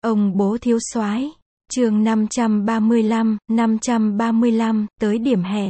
Ông bố thiếu soái. Chương 535, tới điểm hẹn.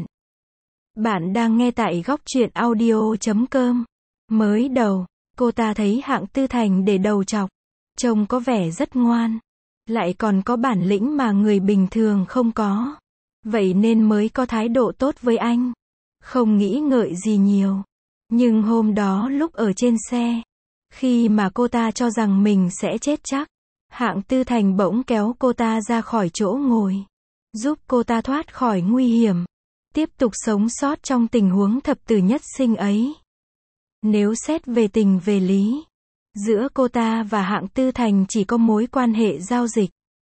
Bạn đang nghe tại góc truyện audio.com. Mới đầu, cô ta thấy Hạng Tư Thành để đầu chọc, trông có vẻ rất ngoan, lại còn có bản lĩnh mà người bình thường không có. Vậy nên mới có thái độ tốt với anh, không nghĩ ngợi gì nhiều. Nhưng hôm đó lúc ở trên xe, khi mà cô ta cho rằng mình sẽ chết chắc, Hạng Tư Thành bỗng kéo cô ta ra khỏi chỗ ngồi, giúp cô ta thoát khỏi nguy hiểm, tiếp tục sống sót trong tình huống thập tử nhất sinh ấy. Nếu xét về tình về lý, giữa cô ta và Hạng Tư Thành chỉ có mối quan hệ giao dịch.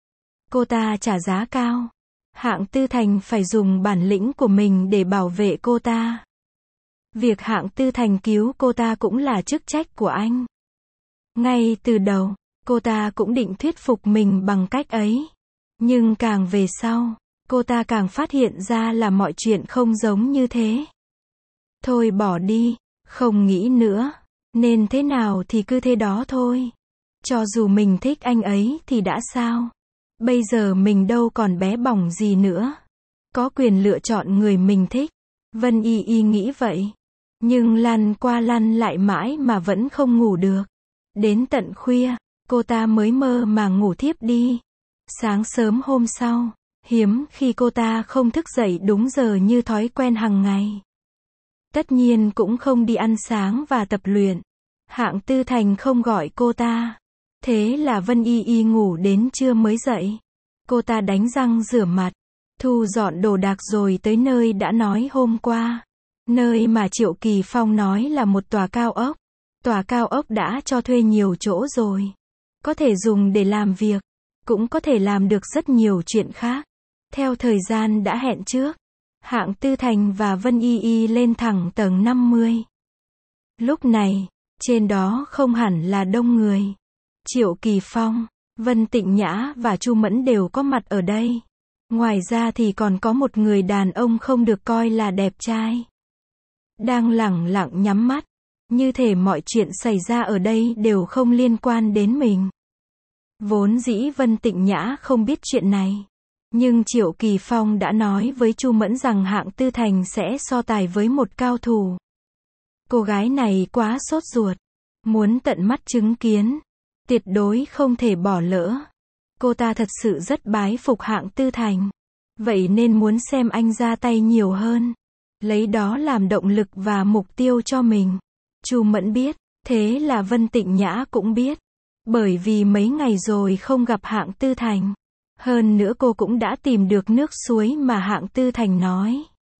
Cô ta trả giá cao, Hạng Tư Thành phải dùng bản lĩnh của mình để bảo vệ cô ta. Việc Hạng Tư Thành cứu cô ta cũng là chức trách của anh. Ngay từ đầu, cô ta cũng định thuyết phục mình bằng cách ấy. Nhưng càng về sau, cô ta càng phát hiện ra là mọi chuyện không giống như thế. Thôi bỏ đi, không nghĩ nữa, nên thế nào thì cứ thế đó thôi. Cho dù mình thích anh ấy thì đã sao? Bây giờ mình đâu còn bé bỏng gì nữa. Có quyền lựa chọn người mình thích. Vân Y Y nghĩ vậy. Nhưng lăn qua lăn lại mãi mà vẫn không ngủ được. Đến tận khuya, cô ta mới mơ mà ngủ thiếp đi. Sáng sớm hôm sau, hiếm khi cô ta không thức dậy đúng giờ như thói quen hàng ngày. Tất nhiên cũng không đi ăn sáng và tập luyện. Hạng Tư Thành không gọi cô ta. Thế là Vân Y Y ngủ đến trưa mới dậy. Cô ta đánh răng rửa mặt, thu dọn đồ đạc rồi tới nơi đã nói hôm qua. Nơi mà Triệu Kỳ Phong nói là một tòa cao ốc. Tòa cao ốc đã cho thuê nhiều chỗ rồi. Có thể dùng để làm việc, cũng có thể làm được rất nhiều chuyện khác. Theo thời gian đã hẹn trước, Hạng Tư Thành và Vân Y Y lên thẳng tầng 50. Lúc này, trên đó không hẳn là đông người. Triệu Kỳ Phong, Vân Tịnh Nhã và Chu Mẫn đều có mặt ở đây. Ngoài ra thì còn có một người đàn ông không được coi là đẹp trai. Đang lẳng lặng nhắm mắt, như thể mọi chuyện xảy ra ở đây đều không liên quan đến mình. Vốn dĩ Vân Tịnh Nhã không biết chuyện này. Nhưng Triệu Kỳ Phong đã nói với Chu Mẫn rằng Hạng Tư Thành sẽ so tài với một cao thủ. Cô gái này quá sốt ruột, muốn tận mắt chứng kiến, tuyệt đối không thể bỏ lỡ. Cô ta thật sự rất bái phục Hạng Tư Thành, vậy nên muốn xem anh ra tay nhiều hơn, lấy đó làm động lực và mục tiêu cho mình. Chu Mẫn biết, thế là Vân Tịnh Nhã cũng biết, bởi vì mấy ngày rồi không gặp Hạng Tư Thành. Hơn nữa cô cũng đã tìm được nước suối mà Hạng Tư Thành nói.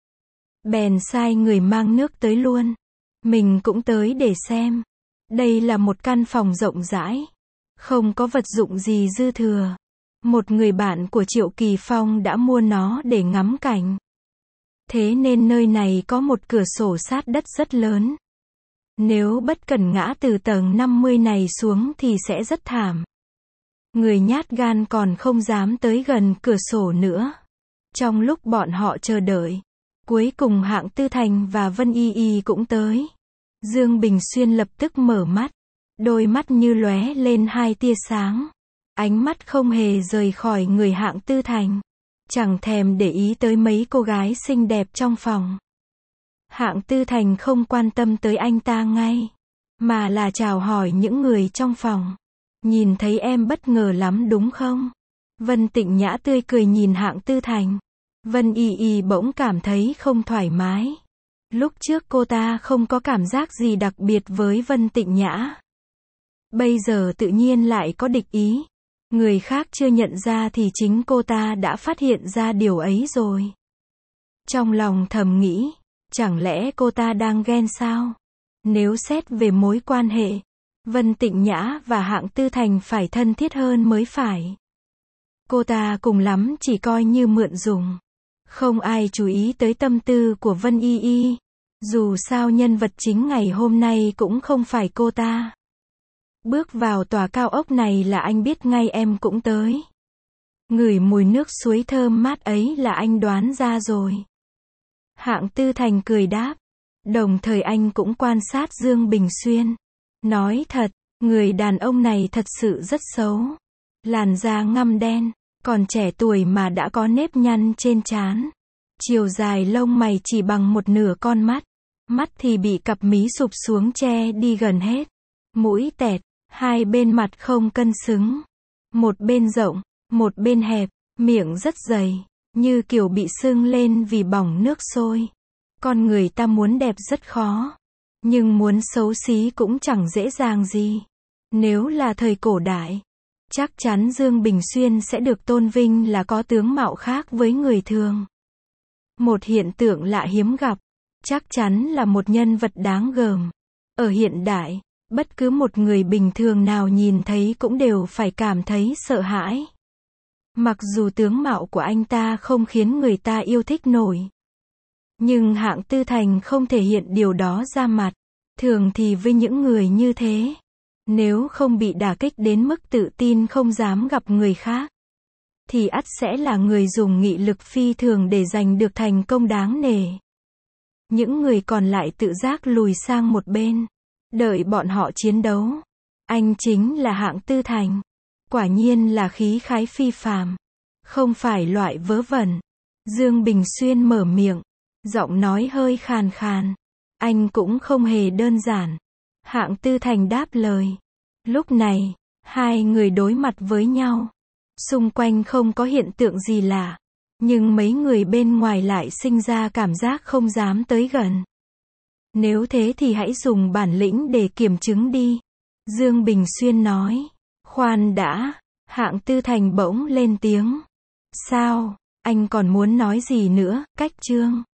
Bèn sai người mang nước tới luôn. Mình cũng tới để xem. Đây là một căn phòng rộng rãi, không có vật dụng gì dư thừa. Một người bạn của Triệu Kỳ Phong đã mua nó để ngắm cảnh. Thế nên nơi này có một cửa sổ sát đất rất lớn. Nếu bất cẩn ngã từ tầng 50 này xuống thì sẽ rất thảm. Người nhát gan còn không dám tới gần cửa sổ nữa. Trong lúc bọn họ chờ đợi, cuối cùng Hạng Tư Thành và Vân Y Y cũng tới. Dương Bình Xuyên lập tức mở mắt, đôi mắt như lóe lên hai tia sáng. Ánh mắt không hề rời khỏi người Hạng Tư Thành, chẳng thèm để ý tới mấy cô gái xinh đẹp trong phòng. Hạng Tư Thành không quan tâm tới anh ta ngay, mà là chào hỏi những người trong phòng. Nhìn thấy em bất ngờ lắm đúng không? Vân Tịnh Nhã tươi cười nhìn Hạng Tư Thành. Vân Y Y bỗng cảm thấy không thoải mái. Lúc trước cô ta không có cảm giác gì đặc biệt với Vân Tịnh Nhã. Bây giờ tự nhiên lại có địch ý. Người khác chưa nhận ra thì chính cô ta đã phát hiện ra điều ấy rồi. Trong lòng thầm nghĩ, chẳng lẽ cô ta đang ghen sao? Nếu xét về mối quan hệ, Vân Tịnh Nhã và Hạng Tư Thành phải thân thiết hơn mới phải. Cô ta cùng lắm chỉ coi như mượn dùng. Không ai chú ý tới tâm tư của Vân Y Y. Dù sao nhân vật chính ngày hôm nay cũng không phải cô ta. Bước vào tòa cao ốc này là anh biết ngay em cũng tới. Ngửi mùi nước suối thơm mát ấy là anh đoán ra rồi. Hạng Tư Thành cười đáp. Đồng thời anh cũng quan sát Dương Bình Xuyên. Nói thật, người đàn ông này thật sự rất xấu. Làn da ngăm đen, còn trẻ tuổi mà đã có nếp nhăn trên trán. Chiều dài lông mày chỉ bằng một nửa con mắt. Mắt thì bị cặp mí sụp xuống che đi gần hết. Mũi tẹt, hai bên mặt không cân xứng. Một bên rộng, một bên hẹp, miệng rất dày, như kiểu bị sưng lên vì bỏng nước sôi. Con người ta muốn đẹp rất khó, nhưng muốn xấu xí cũng chẳng dễ dàng gì. Nếu là thời cổ đại, chắc chắn Dương Bình Xuyên sẽ được tôn vinh là có tướng mạo khác với người thường. Một hiện tượng lạ hiếm gặp, chắc chắn là một nhân vật đáng gờm. Ở hiện đại, bất cứ một người bình thường nào nhìn thấy cũng đều phải cảm thấy sợ hãi. Mặc dù tướng mạo của anh ta không khiến người ta yêu thích nổi, nhưng Hạng Tư Thành không thể hiện điều đó ra mặt. Thường thì với những người như thế, nếu không bị đả kích đến mức tự tin không dám gặp người khác, thì ắt sẽ là người dùng nghị lực phi thường để giành được thành công đáng nể. Những người còn lại tự giác lùi sang một bên, đợi bọn họ chiến đấu. Anh chính là Hạng Tư Thành. Quả nhiên là khí khái phi phàm, không phải loại vớ vẩn. Dương Bình Xuyên mở miệng, giọng nói hơi khàn khàn. Anh cũng không hề đơn giản. Hạng Tư Thành đáp lời. Lúc này, hai người đối mặt với nhau. Xung quanh không có hiện tượng gì lạ, nhưng mấy người bên ngoài lại sinh ra cảm giác không dám tới gần. Nếu thế thì hãy dùng bản lĩnh để kiểm chứng đi. Dương Bình Xuyên nói. Khoan đã, Hạng Tư Thành bỗng lên tiếng. Sao, anh còn muốn nói gì nữa, Cách Trương?